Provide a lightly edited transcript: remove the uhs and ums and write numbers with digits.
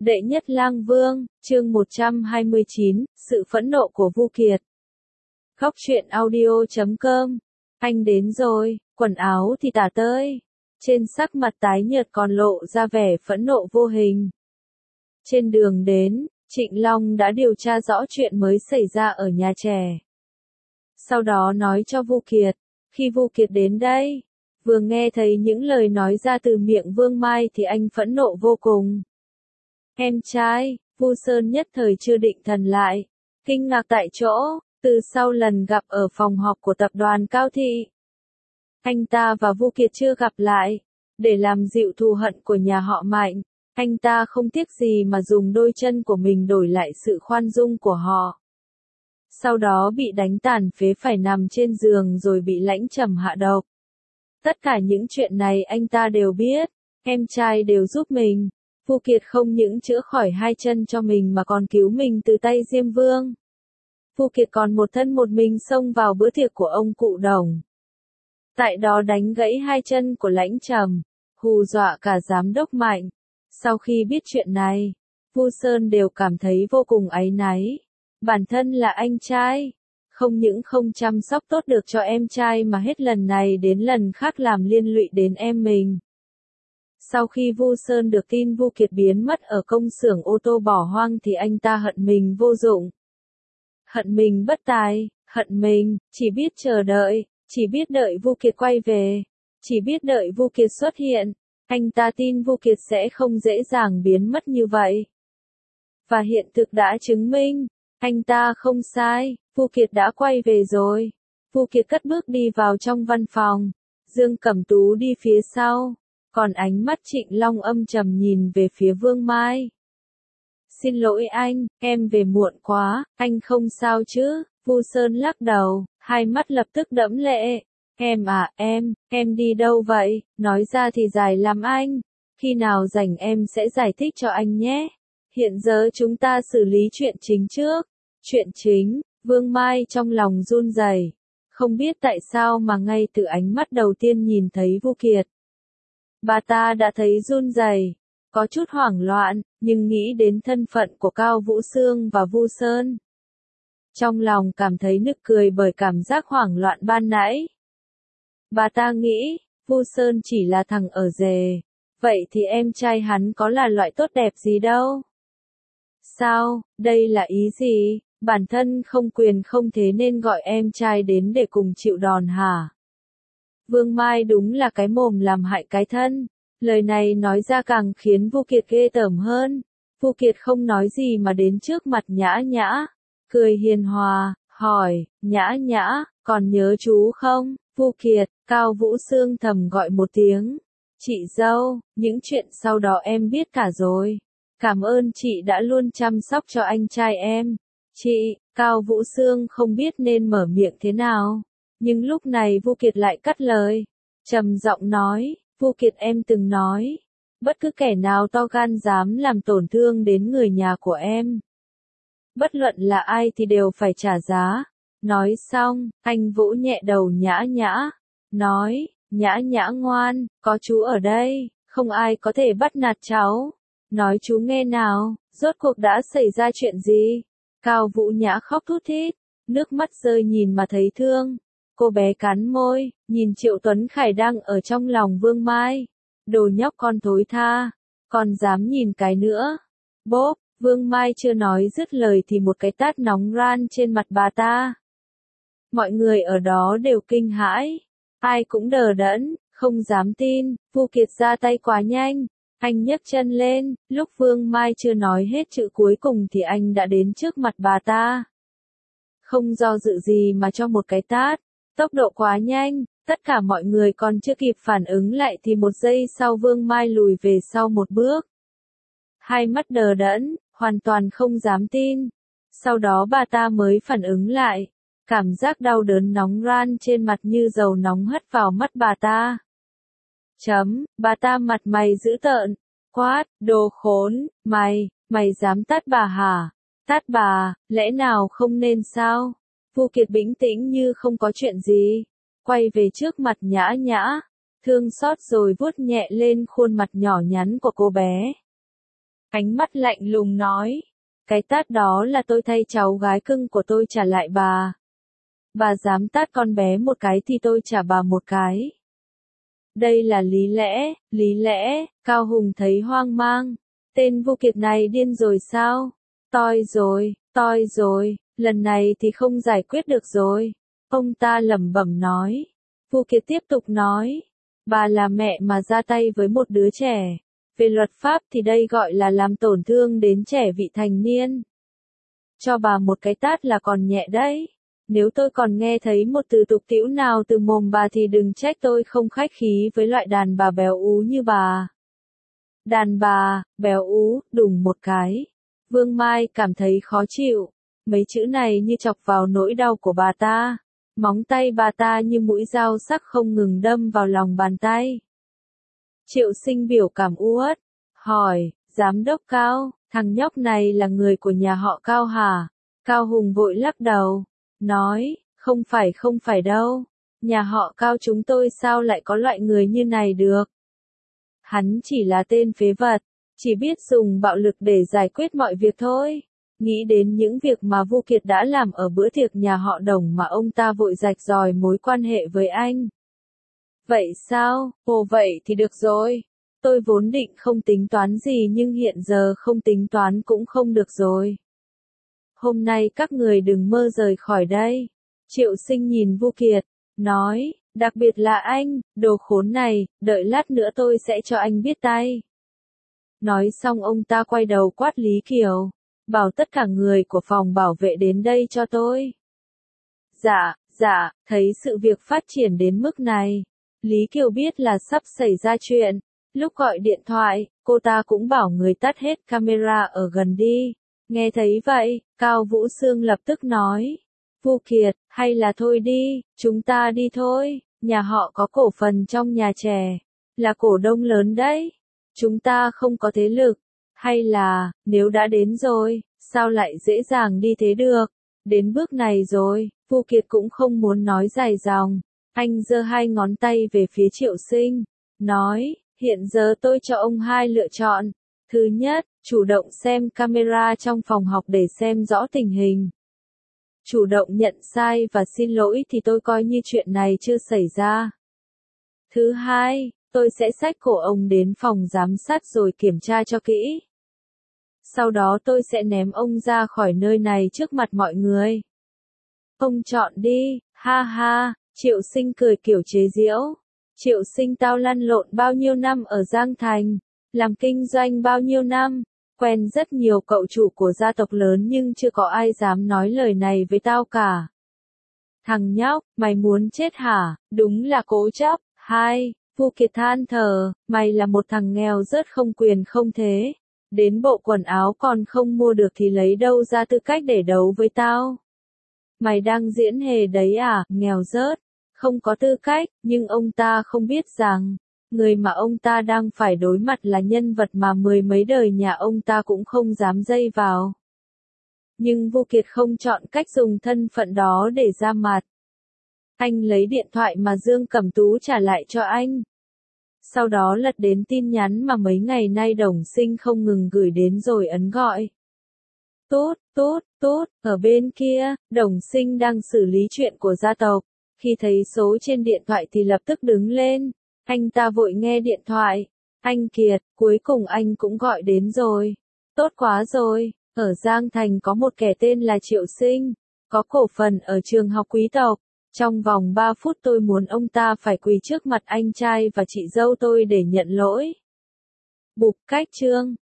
Đệ nhất lang vương, chương 129, sự phẫn nộ của Vu Kiệt. Góc truyện audio.com. Anh đến rồi, quần áo thì tả tơi. Trên sắc mặt tái nhợt còn lộ ra vẻ phẫn nộ vô hình. Trên đường đến, Trịnh Long đã điều tra rõ chuyện mới xảy ra ở nhà trẻ. Sau đó nói cho Vu Kiệt, khi Vu Kiệt đến đây, vừa nghe thấy những lời nói ra từ miệng Vương Mai thì anh phẫn nộ vô cùng. Em trai, Vu Sơn nhất thời chưa định thần lại, kinh ngạc tại chỗ, từ sau lần gặp ở phòng họp của tập đoàn Cao Thị. Anh ta và Vu Kiệt chưa gặp lại, để làm dịu thù hận của nhà họ Mạnh, anh ta không tiếc gì mà dùng đôi chân của mình đổi lại sự khoan dung của họ. Sau đó bị đánh tàn phế phải nằm trên giường rồi bị Lãnh Trầm hạ độc. Tất cả những chuyện này anh ta đều biết, em trai đều giúp mình. Vu Kiệt không những chữa khỏi hai chân cho mình mà còn cứu mình từ tay Diêm Vương. Vu Kiệt còn một thân một mình xông vào bữa tiệc của ông cụ Đồng. Tại đó đánh gãy hai chân của Lãnh Trầm, hù dọa cả giám đốc Mạnh. Sau khi biết chuyện này, Vu Sơn đều cảm thấy vô cùng áy náy. Bản thân là anh trai, không những không chăm sóc tốt được cho em trai mà hết lần này đến lần khác làm liên lụy đến em mình. Sau khi Vu Sơn được tin Vu Kiệt biến mất ở công xưởng ô tô bỏ hoang thì anh ta hận mình vô dụng. Hận mình bất tài, hận mình, chỉ biết chờ đợi, chỉ biết đợi Vu Kiệt quay về, chỉ biết đợi Vu Kiệt xuất hiện. Anh ta tin Vu Kiệt sẽ không dễ dàng biến mất như vậy. Và hiện thực đã chứng minh, anh ta không sai, Vu Kiệt đã quay về rồi. Vu Kiệt cất bước đi vào trong văn phòng, Dương Cẩm Tú đi phía sau. Còn ánh mắt Trịnh Long âm trầm nhìn về phía Vương Mai. Xin lỗi anh, em về muộn quá, anh không sao chứ? Vu Sơn lắc đầu, hai mắt lập tức đẫm lệ. Em à, em đi đâu vậy? Nói ra thì dài lắm anh. Khi nào rảnh em sẽ giải thích cho anh nhé. Hiện giờ chúng ta xử lý chuyện chính trước. Chuyện chính, Vương Mai trong lòng run rẩy, không biết tại sao mà ngay từ ánh mắt đầu tiên nhìn thấy Vu Kiệt, bà ta đã thấy run rẩy, có chút hoảng loạn, nhưng nghĩ đến thân phận của Cao Vũ Sương và Vu Sơn. Trong lòng cảm thấy nực cười bởi cảm giác hoảng loạn ban nãy. Bà ta nghĩ, Vu Sơn chỉ là thằng ở rề, vậy thì em trai hắn có là loại tốt đẹp gì đâu. Sao, đây là ý gì? Bản thân không quyền không thế nên gọi em trai đến để cùng chịu đòn hả? Vương Mai đúng là cái mồm làm hại cái thân. Lời này nói ra càng khiến Vu Kiệt ghê tởm hơn. Vu Kiệt không nói gì mà đến trước mặt Nhã Nhã, cười hiền hòa, hỏi, Nhã Nhã, còn nhớ chú không? Vu Kiệt, Cao Vũ Sương thầm gọi một tiếng. Chị dâu, những chuyện sau đó em biết cả rồi. Cảm ơn chị đã luôn chăm sóc cho anh trai em. Chị, Cao Vũ Sương không biết nên mở miệng thế nào. Nhưng lúc này Vu Kiệt lại cắt lời. Trầm giọng nói, Vu Kiệt em từng nói, bất cứ kẻ nào to gan dám làm tổn thương đến người nhà của em, bất luận là ai thì đều phải trả giá. Nói xong, anh vỗ nhẹ đầu Nhã Nhã, nói, Nhã Nhã ngoan, có chú ở đây, không ai có thể bắt nạt cháu. Nói chú nghe nào, rốt cuộc đã xảy ra chuyện gì? Cao Vũ Nhã khóc thút thít, nước mắt rơi nhìn mà thấy thương. Cô bé cắn môi, nhìn Triệu Tuấn Khải đang ở trong lòng Vương Mai. Đồ nhóc con thối tha, còn dám nhìn cái nữa. Bốp, Vương Mai chưa nói dứt lời thì một cái tát nóng ran trên mặt bà ta. Mọi người ở đó đều kinh hãi, ai cũng đờ đẫn, không dám tin, Vu Kiệt ra tay quá nhanh. Anh nhấc chân lên, lúc Vương Mai chưa nói hết chữ cuối cùng thì anh đã đến trước mặt bà ta. Không do dự gì mà cho một cái tát. Tốc độ quá nhanh, tất cả mọi người còn chưa kịp phản ứng lại thì một giây sau Vương Mai lùi về sau một bước. Hai mắt đờ đẫn, hoàn toàn không dám tin. Sau đó bà ta mới phản ứng lại. Cảm giác đau đớn nóng ran trên mặt như dầu nóng hất vào mắt bà ta. Bà ta mặt mày dữ tợn, quát, đồ khốn, mày dám tát bà hả? Tát bà, lẽ nào không nên sao? Vu Kiệt bình tĩnh như không có chuyện gì, quay về trước mặt Nhã Nhã, thương xót rồi vuốt nhẹ lên khuôn mặt nhỏ nhắn của cô bé. Ánh mắt lạnh lùng nói. Cái tát đó là tôi thay cháu gái cưng của tôi trả lại bà. Bà dám tát con bé một cái thì tôi trả bà một cái. Đây là lý lẽ, Cao Hùng thấy hoang mang. Tên Vu Kiệt này điên rồi sao? Toi rồi, lần này thì không giải quyết được rồi. Ông ta lẩm bẩm nói. Vu Kiệt tiếp tục nói. Bà là mẹ mà ra tay với một đứa trẻ. Về luật pháp thì đây gọi là làm tổn thương đến trẻ vị thành niên. Cho bà một cái tát là còn nhẹ đấy. Nếu tôi còn nghe thấy một từ tục tĩu nào từ mồm bà thì đừng trách tôi không khách khí với loại đàn bà béo ú như bà. Đàn bà, béo ú, đùng một cái. Vương Mai cảm thấy khó chịu. Mấy chữ này như chọc vào nỗi đau của bà ta. Móng tay bà ta như mũi dao sắc không ngừng đâm vào lòng bàn tay. Triệu Sinh biểu cảm uất. Hỏi, giám đốc Cao, thằng nhóc này là người của nhà họ Cao hả? Cao Hùng vội lắc đầu. Nói, không phải đâu. Nhà họ Cao chúng tôi sao lại có loại người như này được? Hắn chỉ là tên phế vật, chỉ biết dùng bạo lực để giải quyết mọi việc thôi. Nghĩ đến những việc mà Vu Kiệt đã làm ở bữa tiệc nhà họ Đồng mà ông ta vội rạch ròi mối quan hệ với anh. Vậy sao? Ồ vậy thì được rồi. Tôi vốn định không tính toán gì nhưng hiện giờ không tính toán cũng không được rồi. Hôm nay các người đừng mơ rời khỏi đây. Triệu Sinh nhìn Vu Kiệt, nói, đặc biệt là anh, đồ khốn này, đợi lát nữa tôi sẽ cho anh biết tay. Nói xong ông ta quay đầu quát Lý Kiều, bảo tất cả người của phòng bảo vệ đến đây cho tôi. Dạ, thấy sự việc phát triển đến mức này. Lý Kiều biết là sắp xảy ra chuyện. Lúc gọi điện thoại, cô ta cũng bảo người tắt hết camera ở gần đi. Nghe thấy vậy, Cao Vũ Sương lập tức nói. Vu Kiệt, hay là thôi đi, chúng ta đi thôi, nhà họ có cổ phần trong nhà trẻ, là cổ đông lớn đấy. Chúng ta không có thế lực, hay là, nếu đã đến rồi, sao lại dễ dàng đi thế được? Đến bước này rồi, Vu Kiệt cũng không muốn nói dài dòng. Anh giơ hai ngón tay về phía Triệu Sinh, nói, hiện giờ tôi cho ông hai lựa chọn. Thứ nhất, chủ động xem camera trong phòng học để xem rõ tình hình. Chủ động nhận sai và xin lỗi thì tôi coi như chuyện này chưa xảy ra. Thứ hai, tôi sẽ xách cổ ông đến phòng giám sát rồi kiểm tra cho kỹ. Sau đó tôi sẽ ném ông ra khỏi nơi này trước mặt mọi người. Ông chọn đi, ha ha, Triệu Sinh cười kiểu chế giễu. Triệu Sinh tao lăn lộn bao nhiêu năm ở Giang Thành, làm kinh doanh bao nhiêu năm, quen rất nhiều cậu chủ của gia tộc lớn nhưng chưa có ai dám nói lời này với tao cả. Thằng nhóc, mày muốn chết hả? Đúng là cố chấp. Hai, Vu Kiệt than thở, mày là một thằng nghèo rớt không quyền không thế. Đến bộ quần áo còn không mua được thì lấy đâu ra tư cách để đấu với tao? Mày đang diễn hề đấy à, nghèo rớt, không có tư cách, nhưng ông ta không biết rằng, người mà ông ta đang phải đối mặt là nhân vật mà mười mấy đời nhà ông ta cũng không dám dây vào. Nhưng Vu Kiệt không chọn cách dùng thân phận đó để ra mặt. Anh lấy điện thoại mà Dương Cẩm Tú trả lại cho anh. Sau đó lật đến tin nhắn mà mấy ngày nay Đồng Sinh không ngừng gửi đến rồi ấn gọi. Tốt, ở bên kia, Đồng Sinh đang xử lý chuyện của gia tộc. Khi thấy số trên điện thoại thì lập tức đứng lên. Anh ta vội nghe điện thoại. Anh Kiệt, cuối cùng anh cũng gọi đến rồi. Tốt quá rồi, ở Giang Thành có một kẻ tên là Triệu Sinh, có cổ phần ở trường học quý tộc. Trong vòng 3 phút tôi muốn ông ta phải quỳ trước mặt anh trai và chị dâu tôi để nhận lỗi. Bụp cách chương.